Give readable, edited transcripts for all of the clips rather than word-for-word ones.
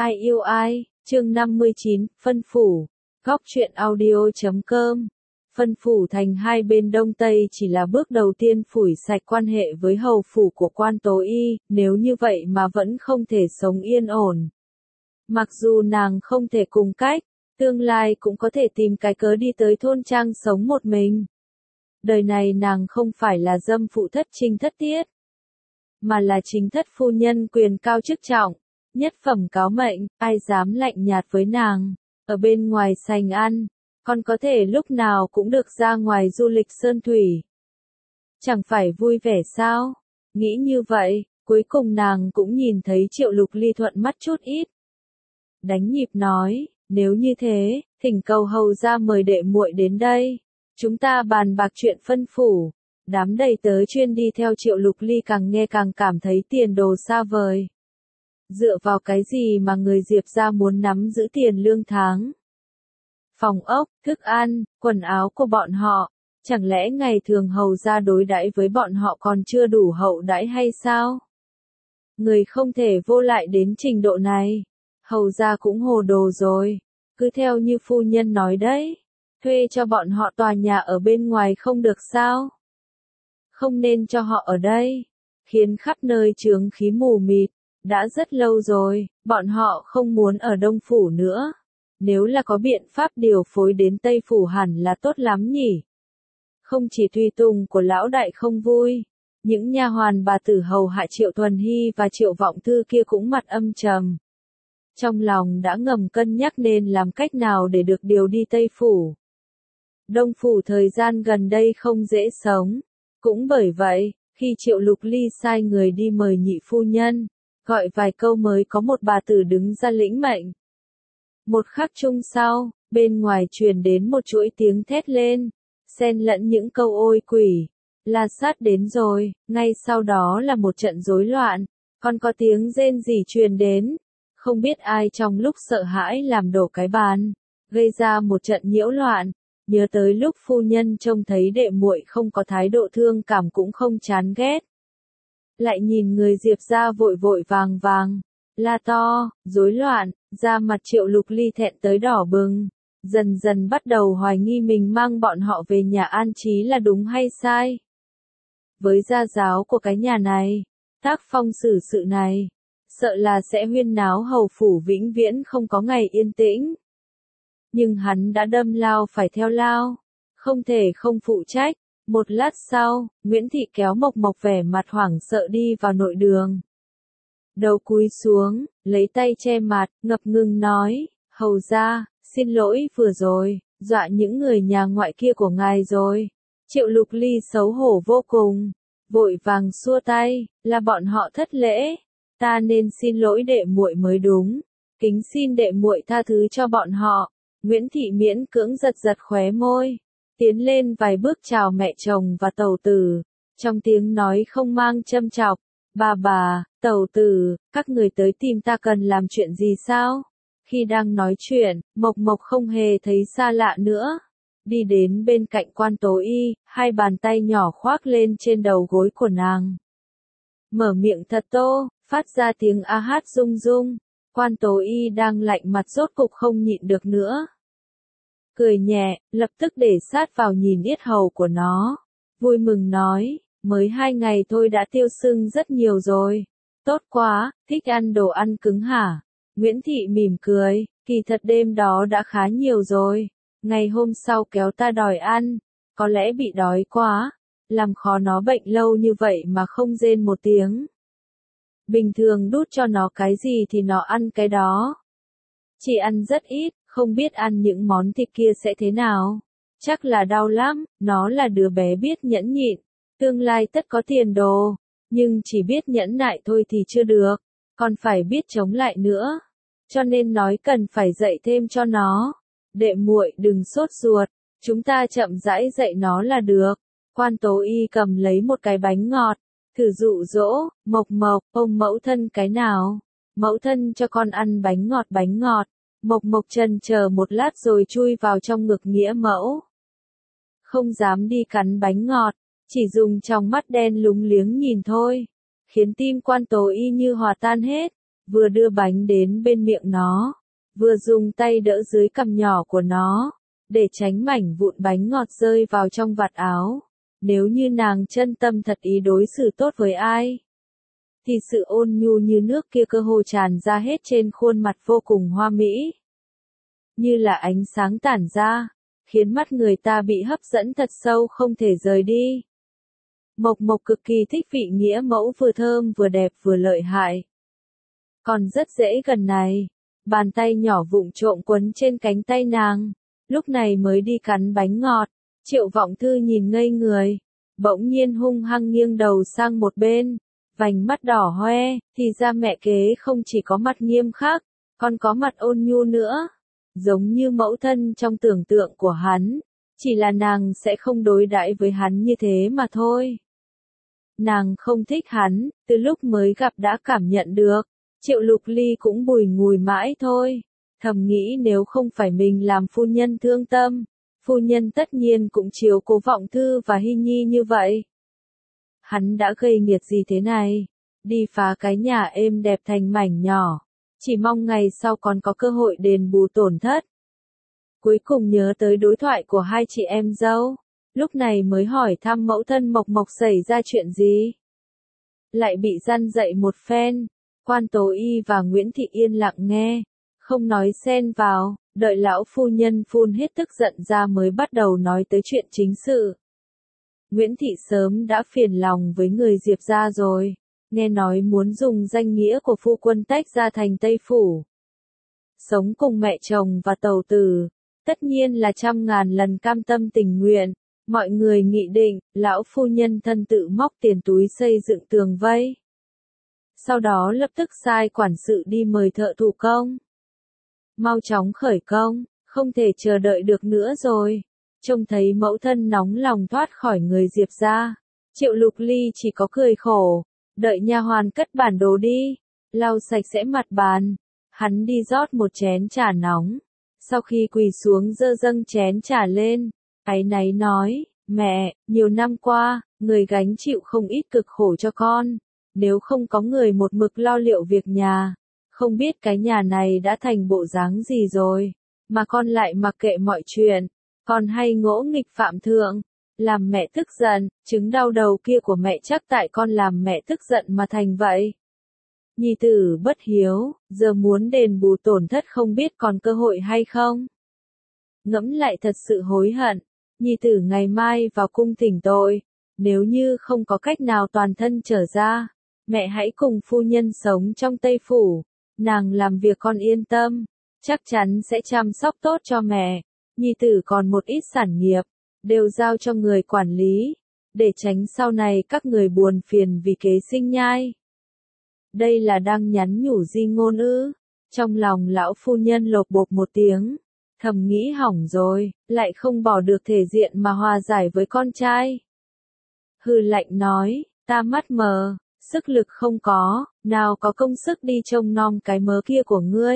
Ai yêu ai, chương 59, phân phủ. Góc truyện audio.com. Phân phủ thành hai bên đông tây chỉ là bước đầu tiên phủi sạch quan hệ với hầu phủ của Quan Tố Y, nếu như vậy mà vẫn không thể sống yên ổn. Mặc dù nàng không thể cùng cách, tương lai cũng có thể tìm cái cớ đi tới thôn trang sống một mình. Đời này nàng không phải là dâm phụ thất trinh thất tiết, mà là chính thất phu nhân quyền cao chức trọng, nhất phẩm cáo mệnh, ai dám lạnh nhạt với nàng. Ở bên ngoài sành ăn, còn có thể lúc nào cũng được ra ngoài du lịch sơn thủy. Chẳng phải vui vẻ sao? Nghĩ như vậy, cuối cùng nàng cũng nhìn thấy Triệu Lục Ly thuận mắt chút ít. Đánh nhịp nói, nếu như thế, thỉnh cầu hầu ra mời đệ muội đến đây. Chúng ta bàn bạc chuyện phân phủ. Đám đầy tớ chuyên đi theo Triệu Lục Ly càng nghe càng cảm thấy tiền đồ xa vời. Dựa vào cái gì mà người Diệp gia muốn nắm giữ tiền lương tháng? Phòng ốc, thức ăn, quần áo của bọn họ, chẳng lẽ ngày thường hầu gia đối đãi với bọn họ còn chưa đủ hậu đãi hay sao? Người không thể vô lại đến trình độ này. Hầu gia cũng hồ đồ rồi, cứ theo như phu nhân nói đấy, thuê cho bọn họ tòa nhà ở bên ngoài không được sao? Không nên cho họ ở đây, khiến khắp nơi chướng khí mù mịt. Đã rất lâu rồi, bọn họ không muốn ở Đông Phủ nữa. Nếu là có biện pháp điều phối đến Tây Phủ hẳn là tốt lắm nhỉ. Không chỉ tùy tùng của lão đại không vui, những nha hoàn bà tử hầu hạ Triệu Thuần Hy và Triệu Vọng Thư kia cũng mặt âm trầm. Trong lòng đã ngầm cân nhắc nên làm cách nào để được điều đi Tây Phủ. Đông Phủ thời gian gần đây không dễ sống. Cũng bởi vậy, khi Triệu Lục Ly sai người đi mời nhị phu nhân, gọi vài câu mới có một bà tử đứng ra lĩnh mệnh. Một khắc chung sau, bên ngoài truyền đến một chuỗi tiếng thét lên, xen lẫn những câu ôi quỷ, La Sát đến rồi, ngay sau đó là một trận rối loạn, còn có tiếng rên rỉ truyền đến, không biết ai trong lúc sợ hãi làm đổ cái bàn, gây ra một trận nhiễu loạn. Nhớ tới lúc phu nhân trông thấy đệ muội không có thái độ thương cảm cũng không chán ghét. Lại nhìn người Diệp gia vội vội vàng vàng, la to, rối loạn, da mặt Triệu Lục Ly thẹn tới đỏ bừng, dần dần bắt đầu hoài nghi mình mang bọn họ về nhà an trí là đúng hay sai. Với gia giáo của cái nhà này, tác phong xử sự này, sợ là sẽ huyên náo hầu phủ vĩnh viễn không có ngày yên tĩnh. Nhưng hắn đã đâm lao phải theo lao, không thể không phụ trách. Một lát sau, Nguyễn Thị kéo Mộc Mộc vẻ mặt hoảng sợ đi vào nội đường. Đầu cúi xuống, lấy tay che mặt, ngập ngừng nói, hầu ra, xin lỗi vừa rồi, dọa những người nhà ngoại kia của ngài rồi. Triệu Lục Ly xấu hổ vô cùng, vội vàng xua tay, là bọn họ thất lễ, ta nên xin lỗi đệ muội mới đúng, kính xin đệ muội tha thứ cho bọn họ. Nguyễn Thị miễn cưỡng giật giật khóe môi, tiến lên vài bước chào mẹ chồng và tẩu tử, trong tiếng nói không mang châm chọc, bà, tẩu tử, các người tới tìm ta cần làm chuyện gì sao? Khi đang nói chuyện, Mộc Mộc không hề thấy xa lạ nữa, đi đến bên cạnh Quan Tố Y, hai bàn tay nhỏ khoác lên trên đầu gối của nàng. Mở miệng thật tô, phát ra tiếng a hát rung rung. Quan Tố Y đang lạnh mặt rốt cục không nhịn được nữa. Cười nhẹ, lập tức để sát vào nhìn yết hầu của nó. Vui mừng nói, mới 2 ngày thôi đã tiêu sưng rất nhiều rồi. Tốt quá, thích ăn đồ ăn cứng hả? Nguyễn Thị mỉm cười, kỳ thật đêm đó đã khá nhiều rồi. Ngày hôm sau kéo ta đòi ăn, có lẽ bị đói quá, làm khó nó bệnh lâu như vậy mà không rên một tiếng. Bình thường đút cho nó cái gì thì nó ăn cái đó. Chỉ ăn rất ít, không biết ăn những món thịt kia sẽ thế nào. Chắc là đau lắm, nó là đứa bé biết nhẫn nhịn, tương lai tất có tiền đồ, nhưng chỉ biết nhẫn nại thôi thì chưa được, còn phải biết chống lại nữa. Cho nên nói cần phải dạy thêm cho nó. Đệ muội đừng sốt ruột, chúng ta chậm rãi dạy nó là được. Quan Tố Y cầm lấy một cái bánh ngọt, thử dụ dỗ, Mộc Mộc, ôm mẫu thân cái nào. Mẫu thân cho con ăn bánh ngọt. Mộc Mộc chần chờ một lát rồi chui vào trong ngực nghĩa mẫu. Không dám đi cắn bánh ngọt, chỉ dùng trong mắt đen lúng liếng nhìn thôi, khiến tim Quan Tố Y như hòa tan hết. vừa đưa bánh đến bên miệng nó, vừa dùng tay đỡ dưới cằm nhỏ của nó, để tránh mảnh vụn bánh ngọt rơi vào trong vạt áo. Nếu như nàng chân tâm thật ý đối xử tốt với ai, thì sự ôn nhu như nước kia cơ hồ tràn ra hết trên khuôn mặt vô cùng hoa mỹ. Như là ánh sáng tản ra, khiến mắt người ta bị hấp dẫn thật sâu không thể rời đi. Mộc Mộc cực kỳ thích vị nghĩa mẫu vừa thơm vừa đẹp vừa lợi hại. Còn rất dễ gần này, bàn tay nhỏ vụng trộm quấn trên cánh tay nàng, lúc này mới đi cắn bánh ngọt. Triệu Vọng Thư nhìn ngây người, bỗng nhiên hung hăng nghiêng đầu sang một bên, vành mắt đỏ hoe, thì ra mẹ kế không chỉ có mặt nghiêm khắc, còn có mặt ôn nhu nữa, giống như mẫu thân trong tưởng tượng của hắn, chỉ là nàng sẽ không đối đãi với hắn như thế mà thôi. Nàng không thích hắn, từ lúc mới gặp đã cảm nhận được, Triệu Lục Ly cũng bùi ngùi mãi thôi, thầm nghĩ nếu không phải mình làm phu nhân thương tâm, phu nhân tất nhiên cũng chiếu cố Vọng Thư và Hy Nhi như vậy. Hắn đã gây nghiệt gì thế này? Đi phá cái nhà êm đẹp thành mảnh nhỏ, chỉ mong ngày sau còn có cơ hội đền bù tổn thất. Cuối cùng nhớ tới đối thoại của hai chị em dâu, lúc này mới hỏi thăm mẫu thân Mộc Mộc xảy ra chuyện gì. Lại bị răn dạy một phen, Quan Tố Y và Nguyễn Thị yên lặng nghe, không nói xen vào, đợi lão phu nhân phun hết tức giận ra mới bắt đầu nói tới chuyện chính sự. Nguyễn Thị sớm đã phiền lòng với người Diệp gia rồi, nghe nói muốn dùng danh nghĩa của phu quân tách ra thành Tây Phủ. Sống cùng mẹ chồng và tàu tử, tất nhiên là trăm ngàn lần cam tâm tình nguyện, mọi người nghị định, lão phu nhân thân tự móc tiền túi xây dựng tường vây. Sau đó lập tức sai quản sự đi mời thợ thủ công. Mau chóng khởi công, không thể chờ đợi được nữa rồi. Trông thấy mẫu thân nóng lòng thoát khỏi người Diệp gia, Triệu Lục Ly chỉ có cười khổ, đợi nha hoàn cất bản đồ đi, lau sạch sẽ mặt bàn. Hắn đi rót một chén trà nóng, sau khi quỳ xuống dơ dâng chén trà lên, áy náy nói, mẹ, nhiều năm qua, người gánh chịu không ít cực khổ cho con, nếu không có người một mực lo liệu việc nhà, không biết cái nhà này đã thành bộ dáng gì rồi, mà con lại mặc kệ mọi chuyện, con hay ngỗ nghịch phạm thượng, làm mẹ tức giận, chứng đau đầu kia của mẹ chắc tại con làm mẹ tức giận mà thành vậy. Nhi tử bất hiếu, giờ muốn đền bù tổn thất không biết còn cơ hội hay không. Ngẫm lại thật sự hối hận, nhi tử ngày mai vào cung thỉnh tội, nếu như không có cách nào toàn thân trở ra, mẹ hãy cùng phu nhân sống trong Tây Phủ, nàng làm việc con yên tâm, chắc chắn sẽ chăm sóc tốt cho mẹ, nhi tử còn một ít sản nghiệp, đều giao cho người quản lý, để tránh sau này các người buồn phiền vì kế sinh nhai. Đây là đang nhắn nhủ di ngôn ư? Trong lòng lão phu nhân lột bột một tiếng, thầm nghĩ hỏng rồi, lại không bỏ được thể diện mà hòa giải với con trai. Hừ lạnh nói, ta mắt mờ, sức lực không có, nào có công sức đi trông nom cái mớ kia của ngươi.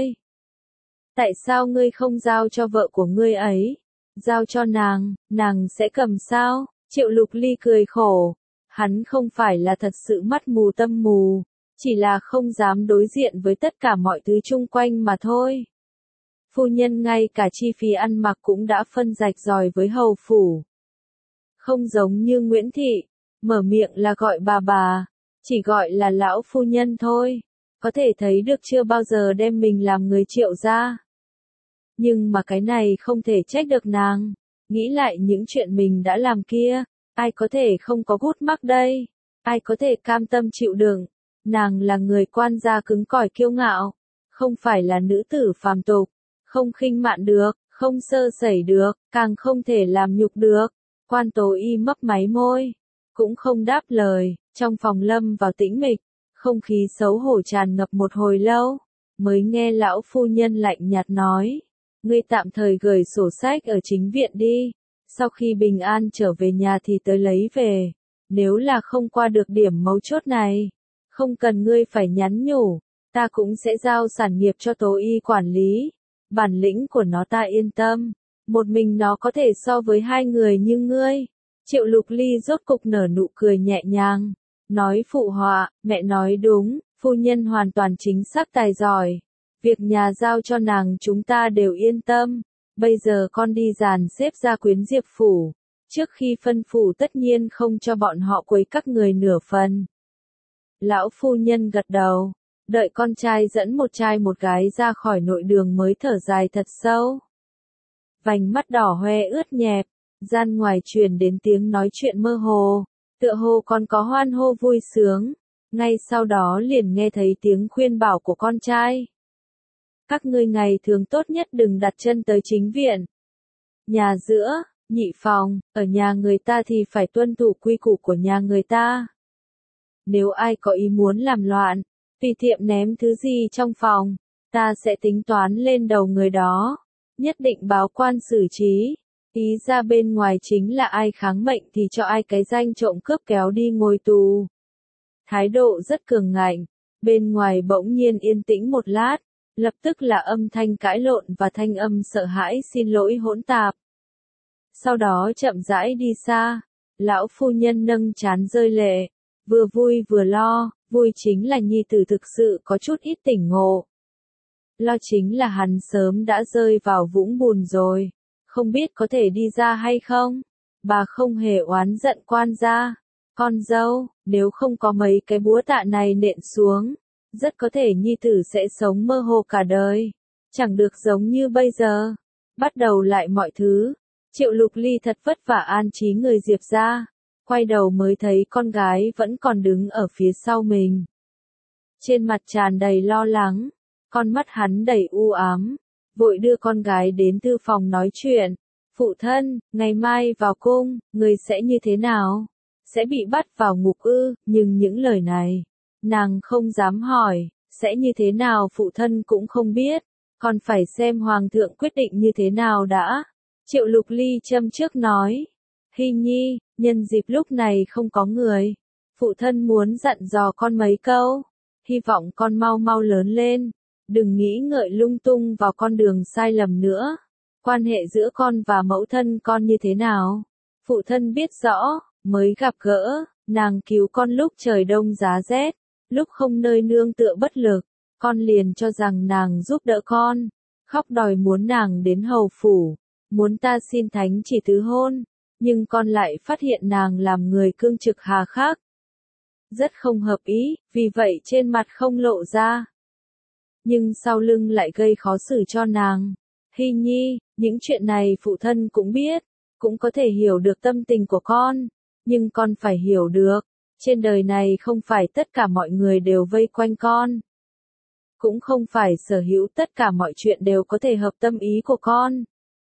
Tại sao ngươi không giao cho vợ của ngươi ấy? Giao cho nàng sẽ cầm sao? Triệu Lục Ly cười khổ, hắn không phải là thật sự mắt mù tâm mù, chỉ là không dám đối diện với tất cả mọi thứ chung quanh mà thôi. Phu nhân ngay cả chi phí ăn mặc cũng đã phân rạch ròi với hầu phủ. Không giống như Nguyễn Thị, mở miệng là gọi bà, chỉ gọi là lão phu nhân thôi, có thể thấy được chưa bao giờ đem mình làm người Triệu gia. Nhưng mà cái này không thể trách được nàng, nghĩ lại những chuyện mình đã làm kia, ai có thể không có gút mắc đây, ai có thể cam tâm chịu đựng. Nàng là người quan gia cứng cỏi kiêu ngạo, không phải là nữ tử phàm tục, không khinh mạn được, không sơ sẩy được, càng không thể làm nhục được. Quan Tố Y mấp máy môi, cũng không đáp lời, trong phòng lâm vào tĩnh mịch, không khí xấu hổ tràn ngập một hồi lâu, mới nghe lão phu nhân lạnh nhạt nói, ngươi tạm thời gửi sổ sách ở chính viện đi, sau khi bình an trở về nhà thì tới lấy về, nếu là không qua được điểm mấu chốt này, không cần ngươi phải nhắn nhủ, ta cũng sẽ giao sản nghiệp cho Tố Y quản lý, bản lĩnh của nó ta yên tâm, một mình nó có thể so với hai người như ngươi. Triệu Lục Ly rốt cục nở nụ cười nhẹ nhàng, nói phụ họa, mẹ nói đúng, Phu nhân hoàn toàn chính xác tài giỏi. Việc nhà giao cho nàng chúng ta đều yên tâm. Bây giờ con đi dàn xếp gia quyến Diệp phủ. Trước khi phân phủ tất nhiên không cho bọn họ quấy các người nửa phần. Lão phu nhân gật đầu. Đợi con trai dẫn một trai một gái ra khỏi nội đường mới thở dài thật sâu. Vành mắt đỏ hoe ướt nhẹp. Gian ngoài truyền đến tiếng nói chuyện mơ hồ. Tựa hồ còn có hoan hô vui sướng. Ngay sau đó liền nghe thấy tiếng khuyên bảo của con trai. Các ngươi ngày thường tốt nhất đừng đặt chân tới chính viện. Nhà giữa, nhị phòng, ở nhà người ta thì phải tuân thủ quy củ của nhà người ta. Nếu ai có ý muốn làm loạn, tùy tiệm ném thứ gì trong phòng, ta sẽ tính toán lên đầu người đó. Nhất định báo quan xử trí. Ý ra bên ngoài chính là ai kháng mệnh thì cho ai cái danh trộm cướp kéo đi ngồi tù. Thái độ rất cường ngạnh. Bên ngoài bỗng nhiên yên tĩnh một lát. Lập tức là âm thanh cãi lộn và thanh âm sợ hãi xin lỗi hỗn tạp. Sau đó chậm rãi đi xa. Lão phu nhân nâng trán rơi lệ. Vừa vui vừa lo. Vui chính là nhi tử thực sự có chút ít tỉnh ngộ. Lo chính là hắn sớm đã rơi vào vũng bùn rồi. Không biết có thể đi ra hay không? Bà không hề oán giận quan gia. Con dâu, nếu không có mấy cái búa tạ này nện xuống, rất có thể nhi tử sẽ sống mơ hồ cả đời. Chẳng được giống như bây giờ. Bắt đầu lại mọi thứ. Triệu Lục Ly thật vất vả an trí người Diệp ra. Quay đầu mới thấy con gái vẫn còn đứng ở phía sau mình. Trên mặt tràn đầy lo lắng. Con mắt hắn đầy u ám. Vội đưa con gái đến thư phòng nói chuyện. Phụ thân, ngày mai vào cung, người sẽ như thế nào? Sẽ bị bắt vào ngục ư? Nhưng những lời này, nàng không dám hỏi. Sẽ như thế nào phụ thân cũng không biết. Còn phải xem hoàng thượng quyết định như thế nào đã. Triệu Lục Ly châm trước nói. Hy nhi, nhân dịp lúc này không có người. Phụ thân muốn dặn dò con mấy câu. Hy vọng con mau mau lớn lên. Đừng nghĩ ngợi lung tung vào con đường sai lầm nữa. Quan hệ giữa con và mẫu thân con như thế nào? Phụ thân biết rõ, mới gặp gỡ, nàng cứu con lúc trời đông giá rét, lúc không nơi nương tựa bất lực, con liền cho rằng nàng giúp đỡ con, khóc đòi muốn nàng đến hầu phủ, muốn ta xin thánh chỉ thứ hôn, nhưng con lại phát hiện nàng làm người cương trực hà khắc. Rất không hợp ý, vì vậy trên mặt không lộ ra. Nhưng sau lưng lại gây khó xử cho nàng. Hy nhi, những chuyện này phụ thân cũng biết, cũng có thể hiểu được tâm tình của con, nhưng con phải hiểu được, trên đời này không phải tất cả mọi người đều vây quanh con. Cũng không phải sở hữu tất cả mọi chuyện đều có thể hợp tâm ý của con.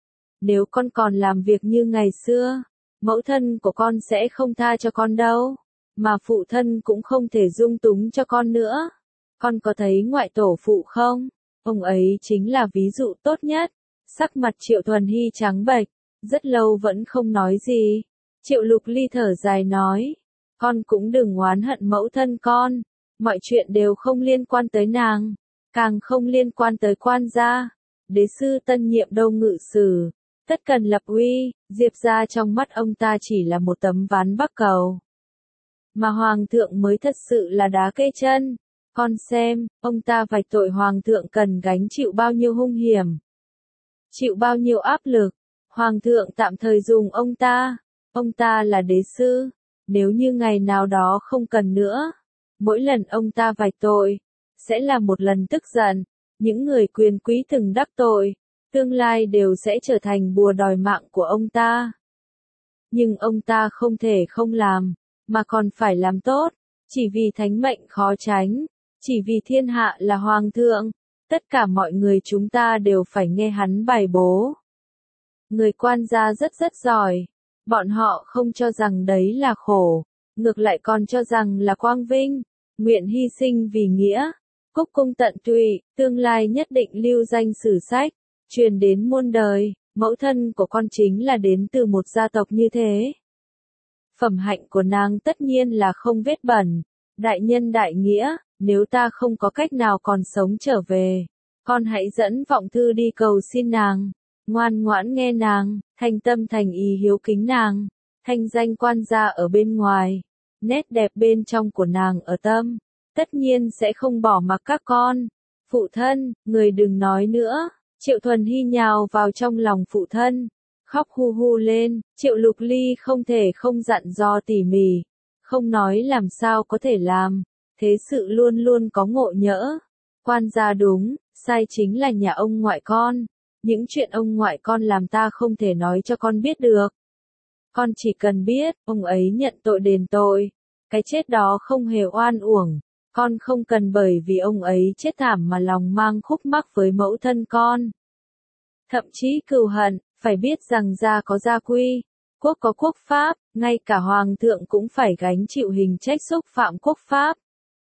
Nếu con còn làm việc như ngày xưa, mẫu thân của con sẽ không tha cho con đâu, mà phụ thân cũng không thể dung túng cho con nữa. Con có thấy ngoại tổ phụ không? Ông ấy chính là ví dụ tốt nhất. Sắc mặt Triệu Thuần Hy trắng bệch, rất lâu vẫn không nói gì. Triệu Lục Ly thở dài nói, con cũng đừng oán hận mẫu thân con, mọi chuyện đều không liên quan tới nàng, càng không liên quan tới quan gia. Đế sư tân nhiệm Đô ngự sử, tất cần lập uy, Diệp gia trong mắt ông ta chỉ là một tấm ván bắc cầu. Mà hoàng thượng mới thật sự là đá cây chân. Con xem, ông ta vạch tội hoàng thượng cần gánh chịu bao nhiêu hung hiểm, chịu bao nhiêu áp lực. Hoàng thượng tạm thời dùng ông ta là đế sư, nếu như ngày nào đó không cần nữa, mỗi lần ông ta vạch tội, sẽ là một lần tức giận. Những người quyền quý từng đắc tội, tương lai đều sẽ trở thành bùa đòi mạng của ông ta. Nhưng ông ta không thể không làm, mà còn phải làm tốt, chỉ vì thánh mệnh khó tránh. Chỉ vì thiên hạ là hoàng thượng, tất cả mọi người chúng ta đều phải nghe hắn bài bố. Người quan gia rất giỏi, bọn họ không cho rằng đấy là khổ, ngược lại còn cho rằng là quang vinh, nguyện hy sinh vì nghĩa, cúc cung tận tụy, tương lai nhất định lưu danh sử sách, truyền đến muôn đời. Mẫu thân của con chính là đến từ một gia tộc như thế. Phẩm hạnh của nàng tất nhiên là không vết bẩn, đại nhân đại nghĩa. Nếu ta không có cách nào còn sống trở về, con hãy dẫn vọng thư đi cầu xin nàng, ngoan ngoãn nghe nàng, thành tâm thành ý hiếu kính nàng, thanh danh quan gia ở bên ngoài, nét đẹp bên trong của nàng ở tâm, tất nhiên sẽ không bỏ mặc các con. Phụ thân, người đừng nói nữa. Triệu Thuần Hy nhào vào trong lòng phụ thân, khóc hu hu lên. Triệu Lục Ly không thể không dặn dò tỉ mỉ, không nói làm sao có thể làm, thế sự luôn luôn có ngộ nhỡ. Quan gia đúng, sai chính là nhà ông ngoại con. Những chuyện ông ngoại con làm ta không thể nói cho con biết được. Con chỉ cần biết, ông ấy nhận tội đền tội. Cái chết đó không hề oan uổng. Con không cần bởi vì ông ấy chết thảm mà lòng mang khúc mắc với mẫu thân con. Thậm chí cừu hận, phải biết rằng gia có gia quy, quốc có quốc pháp, ngay cả hoàng thượng cũng phải gánh chịu hình trách xúc phạm quốc pháp.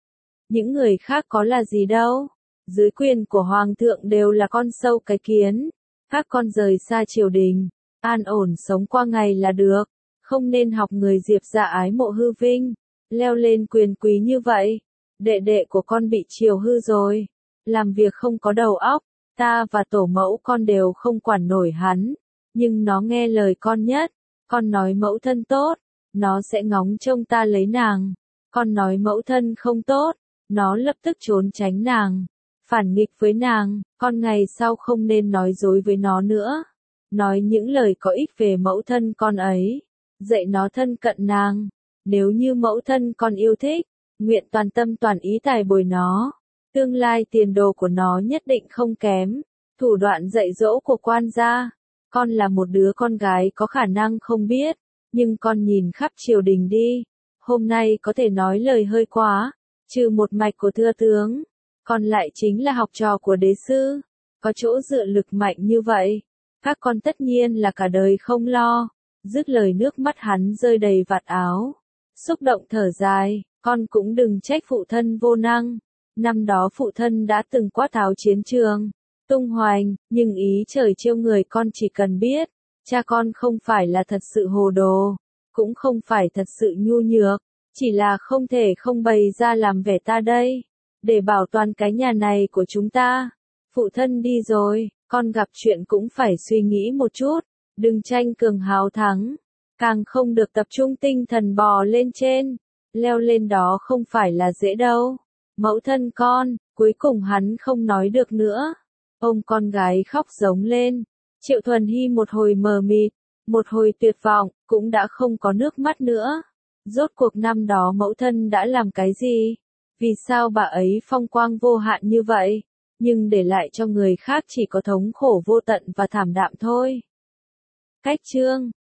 Những người khác có là gì đâu. Dưới quyền của hoàng thượng đều là con sâu cái kiến. Các con rời xa triều đình, an ổn sống qua ngày là được. Không nên học người Diệp gia ái mộ hư vinh, leo lên quyền quý như vậy. Đệ đệ của con bị chiều hư rồi, làm việc không có đầu óc, ta và tổ mẫu con đều không quản nổi hắn, nhưng nó nghe lời con nhất. Con nói mẫu thân tốt, nó sẽ ngóng trông ta lấy nàng. Con nói mẫu thân không tốt, nó lập tức trốn tránh nàng, phản nghịch với nàng. Con ngày sau không nên nói dối với nó nữa, nói những lời có ích về mẫu thân con ấy, dạy nó thân cận nàng. Nếu như mẫu thân con yêu thích, nguyện toàn tâm toàn ý tài bồi nó, tương lai tiền đồ của nó nhất định không kém. Thủ đoạn dạy dỗ của quan gia, con là một đứa con gái có khả năng không biết, nhưng con nhìn khắp triều đình đi, hôm nay có thể nói lời hơi quá, trừ một mạch của thừa tướng, còn lại chính là học trò của đế sư, có chỗ dựa lực mạnh như vậy, các con tất nhiên là cả đời không lo. Dứt lời nước mắt hắn rơi đầy vạt áo, xúc động thở dài. Con cũng đừng trách phụ thân vô năng. Năm đó phụ thân đã từng quát tháo chiến trường, tung hoành, nhưng ý trời trêu người con chỉ cần biết, cha con không phải là thật sự hồ đồ, cũng không phải thật sự nhu nhược, chỉ là không thể không bày ra làm vẻ ta đây, để bảo toàn cái nhà này của chúng ta. Phụ thân đi rồi, con gặp chuyện cũng phải suy nghĩ một chút, đừng tranh cường hào thắng, càng không được tập trung tinh thần bò lên trên. Leo lên đó không phải là dễ đâu. Mẫu thân con, cuối cùng hắn không nói được nữa. Ôm con gái khóc giống lên. Triệu Thuần Hy một hồi mờ mịt, một hồi tuyệt vọng, cũng đã không có nước mắt nữa. Rốt cuộc năm đó mẫu thân đã làm cái gì? Vì sao bà ấy phong quang vô hạn như vậy? Nhưng để lại cho người khác chỉ có thống khổ vô tận và thảm đạm thôi. Cách chương